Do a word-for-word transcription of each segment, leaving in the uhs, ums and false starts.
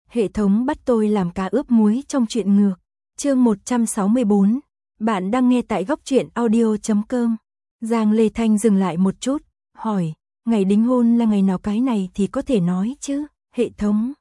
Hệ thống bắt tôi làm cá ướp muối trong truyện ngược. Chương một trăm sáu mươi bốn. Bạn đang nghe tại góc truyện audio chấm com. Giang Lê Thanh dừng lại một chút, hỏi, ngày đính hôn là ngày nào, cái này thì có thể nói chứ, hệ thống.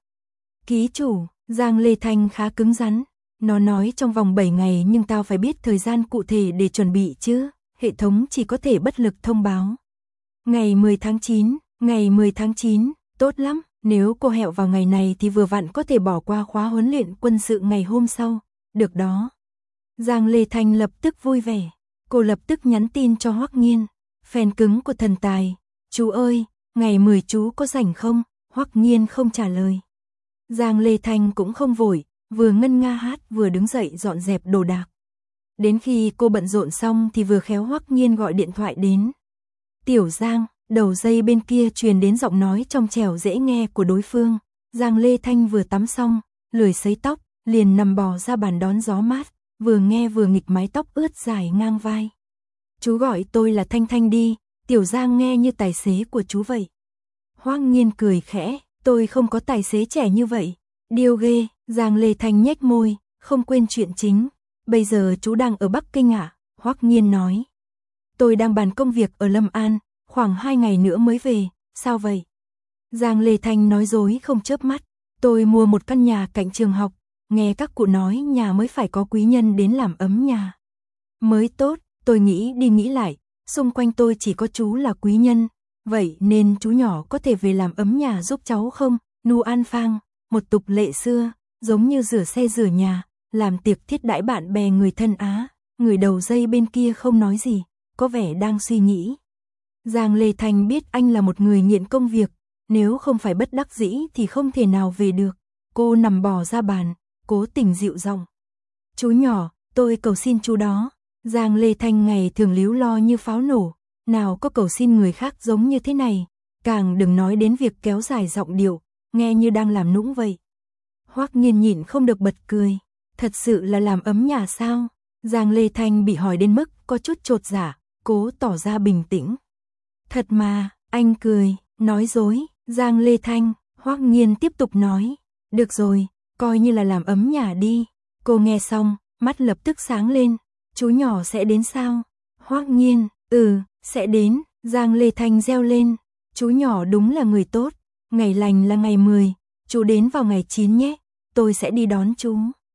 Ký chủ, Giang Lê Thanh khá cứng rắn, nó nói trong vòng bảy ngày nhưng tao phải biết thời gian cụ thể để chuẩn bị chứ, hệ thống chỉ có thể bất lực thông báo. Ngày mười tháng chín, ngày mười tháng chín, tốt lắm, nếu cô hẹo vào ngày này thì vừa vặn có thể bỏ qua khóa huấn luyện quân sự ngày hôm sau, được đó. Giang Lê Thanh lập tức vui vẻ, cô lập tức nhắn tin cho Hoắc Nghiên, fan cứng của thần tài, chú ơi, ngày mười chú có rảnh không? Hoắc Nghiên không trả lời. Giang Lê Thanh cũng không vội, vừa ngân nga hát vừa đứng dậy dọn dẹp đồ đạc. Đến khi cô bận rộn xong thì vừa khéo Hoắc Nghiên gọi điện thoại đến. Tiểu Giang, đầu dây bên kia truyền đến giọng nói trong trẻo dễ nghe của đối phương. Giang Lê Thanh vừa tắm xong, lười sấy tóc, liền nằm bò ra bàn đón gió mát, vừa nghe vừa nghịch mái tóc ướt dài ngang vai. Chú gọi tôi là Thanh Thanh đi, Tiểu Giang nghe như tài xế của chú vậy. Hoắc Nghiên cười khẽ, tôi không có tài xế trẻ như vậy. Điêu ghê, Giang Lê Thanh nhếch môi, không quên chuyện chính. Bây giờ chú đang ở Bắc Kinh ạ? À? Hoắc Nghiên nói. Tôi đang bàn công việc ở Lâm An, khoảng hai ngày nữa mới về, sao vậy? Giang Lê Thanh nói dối không chớp mắt, tôi mua một căn nhà cạnh trường học, nghe các cụ nói nhà mới phải có quý nhân đến làm ấm nhà. Mới tốt, tôi nghĩ đi nghĩ lại, xung quanh tôi chỉ có chú là quý nhân, vậy nên chú nhỏ có thể về làm ấm nhà giúp cháu không? Nu An Phang, một tục lệ xưa, giống như rửa xe rửa nhà, làm tiệc thiết đãi bạn bè người thân Á, người đầu dây bên kia không nói gì, có vẻ đang suy nghĩ. Giang Lê Thanh biết anh là một người nghiện công việc, nếu không phải bất đắc dĩ thì không thể nào về được. Cô nằm bò ra bàn, cố tình dịu giọng. Chú nhỏ, tôi cầu xin chú đó. Giang Lê Thanh ngày thường líu lo như pháo nổ, nào có cầu xin người khác giống như thế này, càng đừng nói đến việc kéo dài giọng điệu, nghe như đang làm nũng vậy. Hoắc Nghiên nhịn không được bật cười, thật sự là làm ấm nhà sao? Giang Lê Thanh bị hỏi đến mức có chút chột dạ, cố tỏ ra bình tĩnh. Thật mà, anh cười, nói dối. Giang Lê Thanh, Hoắc Nghiên tiếp tục nói, được rồi, coi như là làm ấm nhà đi. Cô nghe xong, mắt lập tức sáng lên, chú nhỏ sẽ đến sao? Hoắc Nghiên, ừ, sẽ đến. Giang Lê Thanh reo lên, chú nhỏ đúng là người tốt, ngày lành là ngày mười, chú đến vào ngày chín nhé, tôi sẽ đi đón chú.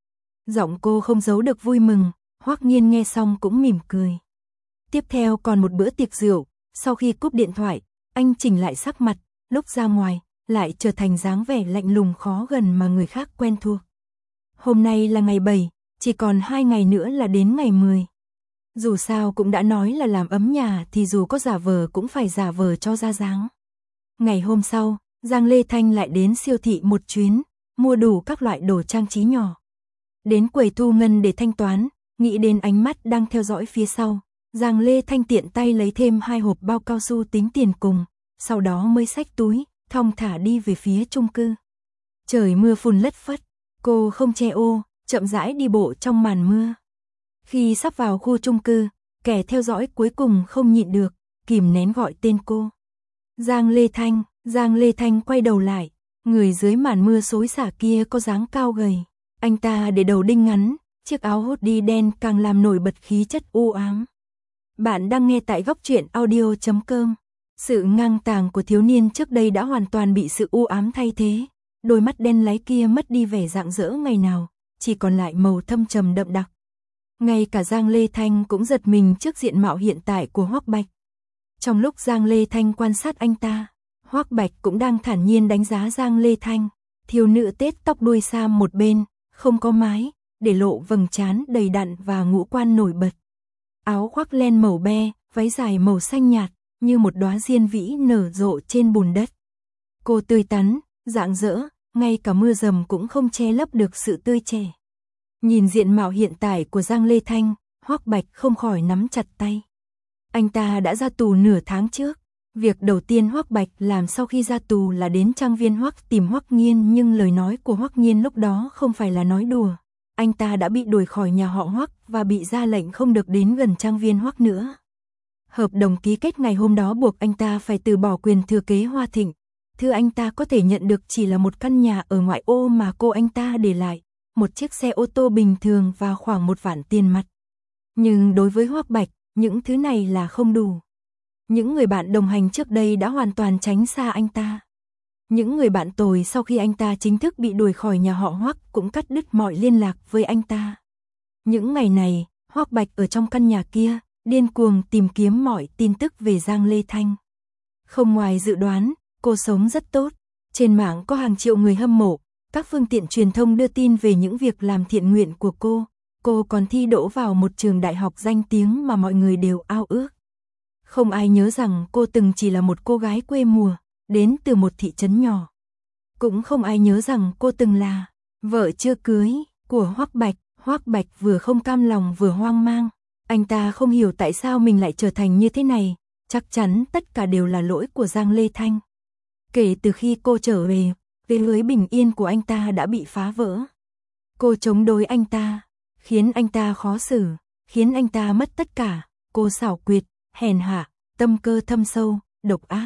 Giọng cô không giấu được vui mừng, Hoắc Nghiên nghe xong cũng mỉm cười. Tiếp theo còn một bữa tiệc rượu, sau khi cúp điện thoại, anh chỉnh lại sắc mặt, lúc ra ngoài, lại trở thành dáng vẻ lạnh lùng khó gần mà người khác quen thuộc. Hôm nay là ngày bảy, chỉ còn hai ngày nữa là đến ngày mười. Dù sao cũng đã nói là làm ấm nhà thì dù có giả vờ cũng phải giả vờ cho ra dáng. Ngày hôm sau, Giang Lê Thanh lại đến siêu thị một chuyến, mua đủ các loại đồ trang trí nhỏ. Đến quầy thu ngân để thanh toán, nghĩ đến ánh mắt đang theo dõi phía sau, Giang Lê Thanh tiện tay lấy thêm hai hộp bao cao su tính tiền cùng, sau đó mới xách túi, thong thả đi về phía chung cư. Trời mưa phùn lất phất, cô không che ô, chậm rãi đi bộ trong màn mưa. Khi sắp vào khu chung cư, kẻ theo dõi cuối cùng không nhịn được, kìm nén gọi tên cô. Giang Lê Thanh, Giang Lê Thanh quay đầu lại, người dưới màn mưa xối xả kia có dáng cao gầy. Anh ta để đầu đinh ngắn, chiếc áo hoodie đen càng làm nổi bật khí chất u ám. Bạn đang nghe tại góc truyện audio chấm com. Sự ngang tàng của thiếu niên trước đây đã hoàn toàn bị sự u ám thay thế. Đôi mắt đen láy kia mất đi vẻ rạng rỡ ngày nào, chỉ còn lại màu thâm trầm đậm đặc. Ngay cả Giang Lê Thanh cũng giật mình trước diện mạo hiện tại của Hoắc Bạch. Trong lúc Giang Lê Thanh quan sát anh ta, Hoắc Bạch cũng đang thản nhiên đánh giá Giang Lê Thanh. Thiếu nữ tết tóc đuôi sam một bên, không có mái, để lộ vầng trán đầy đặn và ngũ quan nổi bật. Áo khoác len màu be, váy dài màu xanh nhạt, như một đóa diên vĩ nở rộ trên bùn đất. Cô tươi tắn, rạng rỡ, ngay cả mưa dầm cũng không che lấp được sự tươi trẻ. Nhìn diện mạo hiện tại của Giang Lê Thanh, Hoắc Bạch không khỏi nắm chặt tay. Anh ta đã ra tù nửa tháng trước. Việc đầu tiên Hoắc Bạch làm sau khi ra tù là đến trang viên Hoắc tìm Hoắc Nghiên, nhưng lời nói của Hoắc Nghiên lúc đó không phải là nói đùa. Anh ta đã bị đuổi khỏi nhà họ Hoắc và bị ra lệnh không được đến gần trang viên Hoắc nữa. Hợp đồng ký kết ngày hôm đó buộc anh ta phải từ bỏ quyền thừa kế Hoa Thịnh. thứ anh ta có thể nhận được chỉ là một căn nhà ở ngoại ô mà cô anh ta để lại, một chiếc xe ô tô bình thường và khoảng một vạn tiền mặt. Nhưng đối với Hoắc Bạch, những thứ này là không đủ. Những người bạn đồng hành trước đây đã hoàn toàn tránh xa anh ta. Những người bạn tồi sau khi anh ta chính thức bị đuổi khỏi nhà họ Hoắc cũng cắt đứt mọi liên lạc với anh ta. Những ngày này, Hoắc Bạch ở trong căn nhà kia, điên cuồng tìm kiếm mọi tin tức về Giang Lê Thanh. Không ngoài dự đoán, cô sống rất tốt. Trên mạng có hàng triệu người hâm mộ, các phương tiện truyền thông đưa tin về những việc làm thiện nguyện của cô. Cô còn thi đỗ vào một trường đại học danh tiếng mà mọi người đều ao ước. Không ai nhớ rằng cô từng chỉ là một cô gái quê mùa, đến từ một thị trấn nhỏ. Cũng không ai nhớ rằng cô từng là vợ chưa cưới của Hoắc Bạch. Hoắc Bạch vừa không cam lòng vừa hoang mang. Anh ta không hiểu tại sao mình lại trở thành như thế này. Chắc chắn tất cả đều là lỗi của Giang Lê Thanh. Kể từ khi cô trở về, thế giới bình yên của anh ta đã bị phá vỡ. Cô chống đối anh ta, khiến anh ta khó xử, khiến anh ta mất tất cả. Cô xảo quyệt, hèn hạ, tâm cơ thâm sâu, độc ác.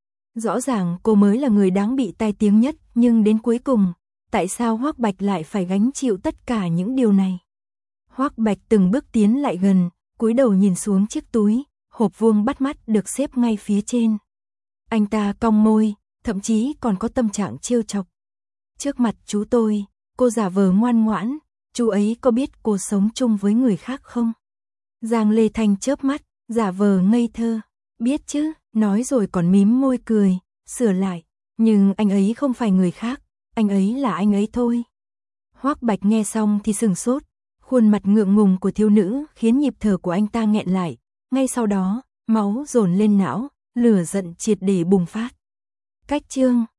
Rõ ràng cô mới là người đáng bị tai tiếng nhất, nhưng đến cuối cùng, tại sao Hoắc Bạch lại phải gánh chịu tất cả những điều này? Hoắc Bạch từng bước tiến lại gần, cúi đầu nhìn xuống chiếc túi, hộp vuông bắt mắt được xếp ngay phía trên. Anh ta cong môi, thậm chí còn có tâm trạng trêu chọc. Trước mặt chú tôi, cô giả vờ ngoan ngoãn, chú ấy có biết cô sống chung với người khác không? Giang Lê Thanh chớp mắt, giả vờ ngây thơ. Biết chứ, nói rồi còn mím môi cười, sửa lại. Nhưng anh ấy không phải người khác, anh ấy là anh ấy thôi. Hoắc Bạch nghe xong thì sừng sốt. Khuôn mặt ngượng ngùng của thiếu nữ khiến nhịp thở của anh ta nghẹn lại. Ngay sau đó, máu dồn lên não, lửa giận triệt để bùng phát. Cách chương